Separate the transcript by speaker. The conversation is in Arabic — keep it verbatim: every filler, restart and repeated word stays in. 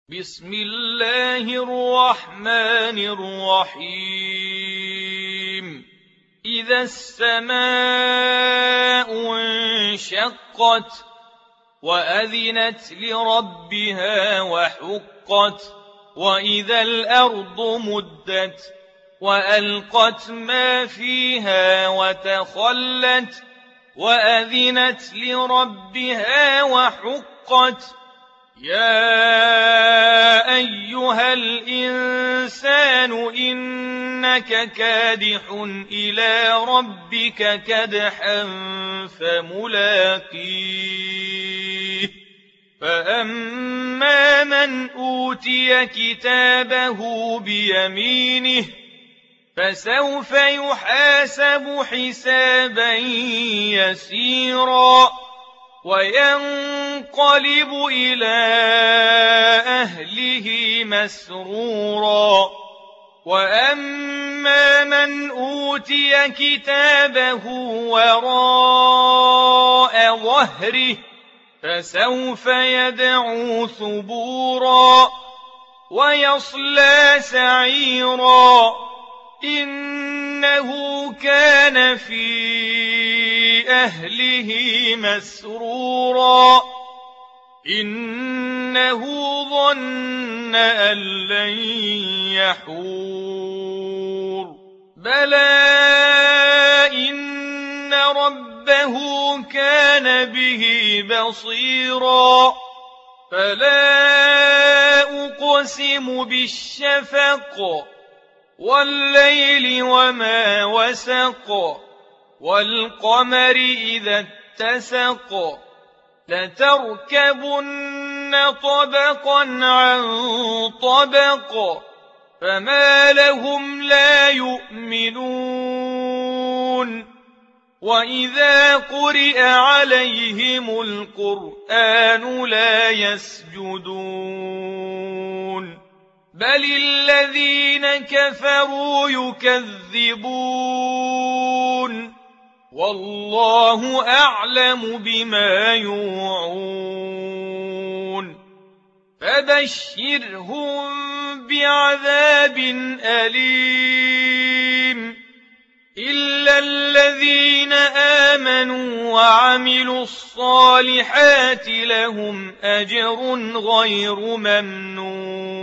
Speaker 1: بسم الله الرحمن الرحيم إذا السماء انشقت وأذنت لربها وحقت وإذا الأرض مدت وألقت ما فيها وتخلت وأذنت لربها وحقت يا أيها الإنسان إنك كادح إلى ربك كدحا فملاقيه فأما من أوتي كتابه بيمينه فسوف يحاسب حسابا يسيرا وينقلب إلى أهله مسرورا وأما من أوتي كتابه وراء ظهره فسوف يدعو ثبورا ويصلى سعيرا إنه كان في أهله مسرورا إنه ظن أن لن يحور بلى إن ربه كان به بصيرا فلا أقسم بالشفق والليل وما وسق والقمر إذا اتسق لتركبن طبقا عن طبق فما لهم لا يؤمنون وإذا قرئ عليهم القرآن لا يسجدون بل الذين كفروا يكذبون والله أعلم بما يوعون فبشرهم بعذاب أليم إلا الذين آمنوا وعملوا الصالحات لهم أجر غير ممنون